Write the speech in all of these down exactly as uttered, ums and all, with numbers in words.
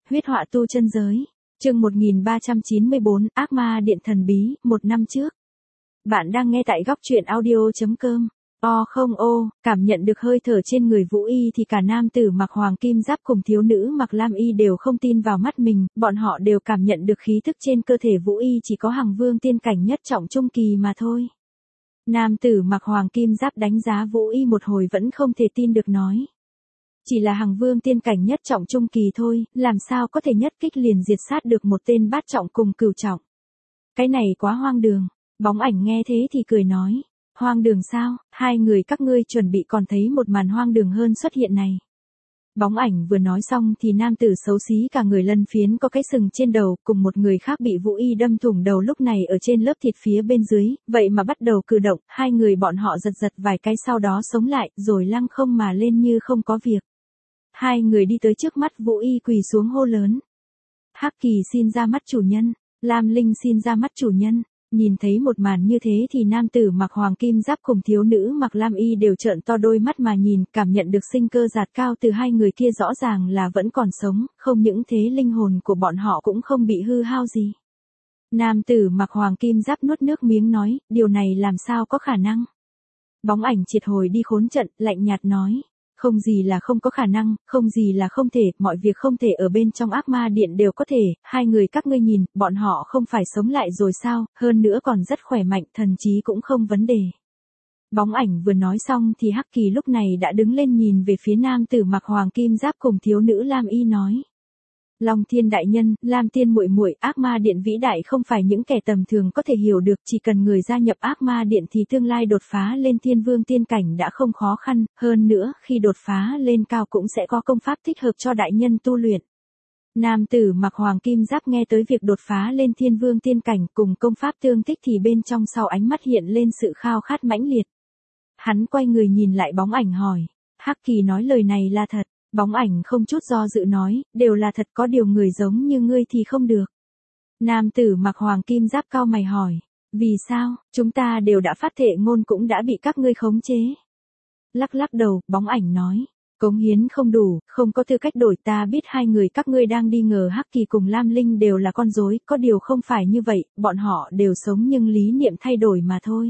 Huyết họa tu chân giới. Chương một nghìn ba trăm chín mươi bốn, Ác ma điện thần bí, một năm trước. Bạn đang nghe tại góc truyện audio chấm com. O không ô, cảm nhận được hơi thở trên người Vũ Y thì cả nam tử mặc hoàng kim giáp cùng thiếu nữ mặc lam y đều không tin vào mắt mình, bọn họ đều cảm nhận được khí thức trên cơ thể Vũ Y chỉ có Hằng Vương tiên cảnh nhất trọng trung kỳ mà thôi. Nam tử mặc hoàng kim giáp đánh giá Vũ Y một hồi vẫn không thể tin được nói. Chỉ là Hằng Vương tiên cảnh nhất trọng trung kỳ thôi, làm sao có thể nhất kích liền diệt sát được một tên bát trọng cùng cửu trọng. Cái này quá hoang đường. Bóng ảnh nghe thế thì cười nói. Hoang đường sao, hai người các ngươi chuẩn bị còn thấy một màn hoang đường hơn xuất hiện này. Bóng ảnh vừa nói xong thì nam tử xấu xí cả người lân phiến có cái sừng trên đầu cùng một người khác bị Vũ Y đâm thủng đầu lúc này ở trên lớp thịt phía bên dưới, vậy mà bắt đầu cử động, hai người bọn họ giật giật vài cái sau đó sống lại rồi lăng không mà lên như không có việc. Hai người đi tới trước mắt Vũ Y quỳ xuống hô lớn. Hắc Kỳ xin ra mắt chủ nhân, Lam Linh xin ra mắt chủ nhân. Nhìn thấy một màn như thế thì nam tử mặc hoàng kim giáp cùng thiếu nữ mặc lam y đều trợn to đôi mắt mà nhìn, cảm nhận được sinh cơ dạt cao từ hai người kia rõ ràng là vẫn còn sống, không những thế linh hồn của bọn họ cũng không bị hư hao gì. Nam tử mặc hoàng kim giáp nuốt nước miếng nói, điều này làm sao có khả năng. Bóng ảnh triệt hồi đi khốn trận, lạnh nhạt nói. Không gì là không có khả năng, không gì là không thể, mọi việc không thể ở bên trong ác ma điện đều có thể, hai người các ngươi nhìn, bọn họ không phải sống lại rồi sao, hơn nữa còn rất khỏe mạnh, thần trí cũng không vấn đề. Bóng ảnh vừa nói xong thì Hắc Kỳ lúc này đã đứng lên nhìn về phía nam tử mặc hoàng kim giáp cùng thiếu nữ lam y nói. Long Thiên đại nhân, Lam Tiên muội muội, ác ma điện vĩ đại không phải những kẻ tầm thường có thể hiểu được, chỉ cần người gia nhập ác ma điện thì tương lai đột phá lên thiên vương tiên cảnh đã không khó khăn, hơn nữa, khi đột phá lên cao cũng sẽ có công pháp thích hợp cho đại nhân tu luyện. Nam tử mặc hoàng kim giáp nghe tới việc đột phá lên thiên vương tiên cảnh cùng công pháp tương thích thì bên trong sau ánh mắt hiện lên sự khao khát mãnh liệt. Hắn quay người nhìn lại bóng ảnh hỏi, Hắc Kỳ nói lời này là thật. Bóng ảnh không chút do dự nói, đều là thật, có điều người giống như ngươi thì không được. Nam tử mặc hoàng kim giáp cao mày hỏi, vì sao, chúng ta đều đã phát thệ ngôn cũng đã bị các ngươi khống chế. Lắc lắc đầu, bóng ảnh nói, cống hiến không đủ, không có tư cách đổi, ta biết hai người các ngươi đang đi ngờ Hắc Kỳ cùng Lam Linh đều là con rối, có điều không phải như vậy, bọn họ đều sống nhưng lý niệm thay đổi mà thôi.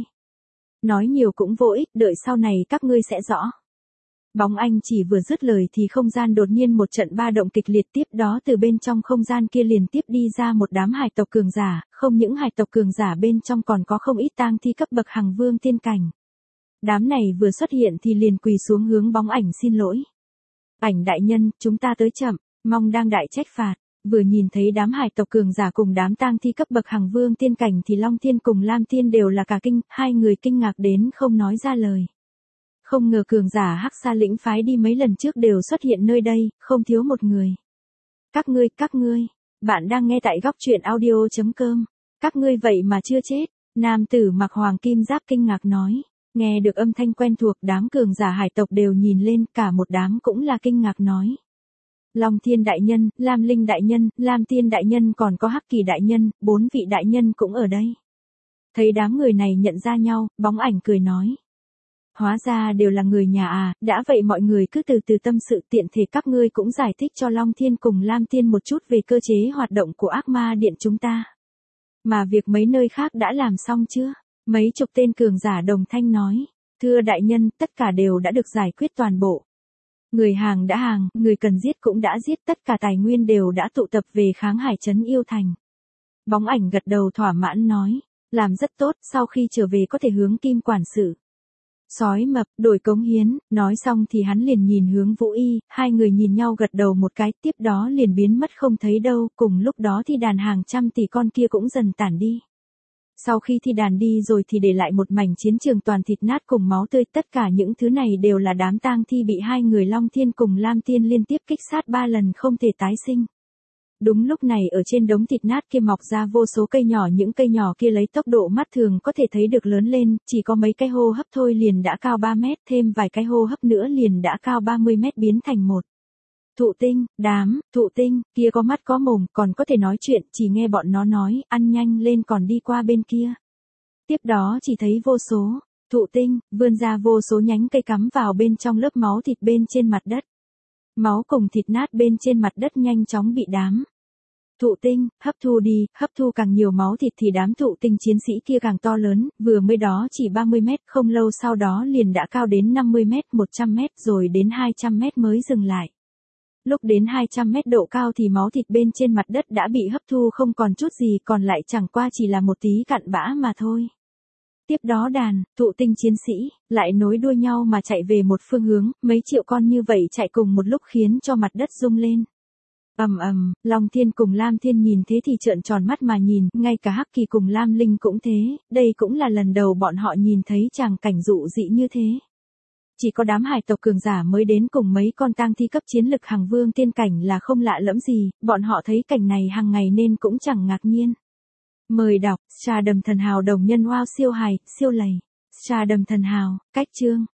Nói nhiều cũng vô ích, đợi sau này các ngươi sẽ rõ. Bóng anh chỉ vừa dứt lời thì không gian đột nhiên một trận ba động kịch liệt, tiếp đó từ bên trong không gian kia liền tiếp đi ra một đám hải tộc cường giả, không những hải tộc cường giả bên trong còn có không ít tang thi cấp bậc Hằng Vương tiên cảnh. Đám này vừa xuất hiện thì liền quỳ xuống hướng bóng ảnh xin lỗi. Ảnh đại nhân, chúng ta tới chậm, mong đang đại trách phạt. Vừa nhìn thấy đám hải tộc cường giả cùng đám tang thi cấp bậc Hằng Vương tiên cảnh thì Long Thiên cùng Lam Thiên đều là cả kinh, hai người kinh ngạc đến không nói ra lời. Không ngờ cường giả Hắc Sa lĩnh phái đi mấy lần trước đều xuất hiện nơi đây, không thiếu một người. Các ngươi, các ngươi, bạn đang nghe tại góc truyện audio chấm com. Các ngươi vậy mà chưa chết, nam tử mặc hoàng kim giáp kinh ngạc nói. Nghe được âm thanh quen thuộc, đám cường giả hải tộc đều nhìn lên, cả một đám cũng là kinh ngạc nói. Long Thiên đại nhân, Lam Linh đại nhân, Lam Tiên đại nhân còn có Hắc Kỳ đại nhân, bốn vị đại nhân cũng ở đây. Thấy đám người này nhận ra nhau, bóng ảnh cười nói. Hóa ra đều là người nhà à, đã vậy mọi người cứ từ từ tâm sự, tiện thể các ngươi cũng giải thích cho Long Thiên cùng Lam Tiên một chút về cơ chế hoạt động của ác ma điện chúng ta. Mà việc mấy nơi khác đã làm xong chưa? Mấy chục tên cường giả đồng thanh nói. Thưa đại nhân, tất cả đều đã được giải quyết toàn bộ. Người hàng đã hàng, người cần giết cũng đã giết, tất cả tài nguyên đều đã tụ tập về kháng hải trấn Yêu Thành. Bóng ảnh gật đầu thỏa mãn nói. Làm rất tốt, sau khi trở về có thể hướng Kim quản sự. Sói mập, đổi cống hiến, nói xong thì hắn liền nhìn hướng Vũ Y, hai người nhìn nhau gật đầu một cái, tiếp đó liền biến mất không thấy đâu, cùng lúc đó thì đàn hàng trăm tỷ con kia cũng dần tản đi. Sau khi thi đàn đi rồi thì để lại một mảnh chiến trường toàn thịt nát cùng máu tươi, tất cả những thứ này đều là đám tang thi bị hai người Long Thiên cùng Lam Tiên liên tiếp kích sát ba lần không thể tái sinh. Đúng lúc này ở trên đống thịt nát kia mọc ra vô số cây nhỏ, những cây nhỏ kia lấy tốc độ mắt thường có thể thấy được lớn lên, chỉ có mấy cái hô hấp thôi liền đã cao ba mét, thêm vài cái hô hấp nữa liền đã cao ba mươi mét biến thành một. Thụ tinh, đám, thụ tinh, kia có mắt có mồm, còn có thể nói chuyện, chỉ nghe bọn nó nói, ăn nhanh lên còn đi qua bên kia. Tiếp đó chỉ thấy vô số, thụ tinh, vươn ra vô số nhánh cây cắm vào bên trong lớp máu thịt bên trên mặt đất. Máu cùng thịt nát bên trên mặt đất nhanh chóng bị đám thụ tinh hấp thu đi, hấp thu càng nhiều máu thịt thì đám thụ tinh chiến sĩ kia càng to lớn, vừa mới đó chỉ ba mươi mét, không lâu sau đó liền đã cao đến năm mươi mét, một trăm mét rồi đến hai trăm mét mới dừng lại. Lúc đến hai trăm mét độ cao thì máu thịt bên trên mặt đất đã bị hấp thu không còn chút gì, còn lại chẳng qua chỉ là một tí cặn bã mà thôi. Tiếp đó đàn thụ tinh chiến sĩ lại nối đuôi nhau mà chạy về một phương hướng, mấy triệu con như vậy chạy cùng một lúc khiến cho mặt đất rung lên. Ầm ầm, Long Thiên cùng Lam Thiên nhìn thế thì trợn tròn mắt mà nhìn, ngay cả Hắc Kỳ cùng Lam Linh cũng thế, đây cũng là lần đầu bọn họ nhìn thấy tràng cảnh dụ dị như thế. Chỉ có đám hải tộc cường giả mới đến cùng mấy con tang thi cấp chiến lực hàng vương tiên cảnh là không lạ lẫm gì, bọn họ thấy cảnh này hàng ngày nên cũng chẳng ngạc nhiên. Mời đọc, Trà Đầm Thần Hào đồng nhân wow siêu hài, siêu lầy. Trà Đầm Thần Hào, cách chương.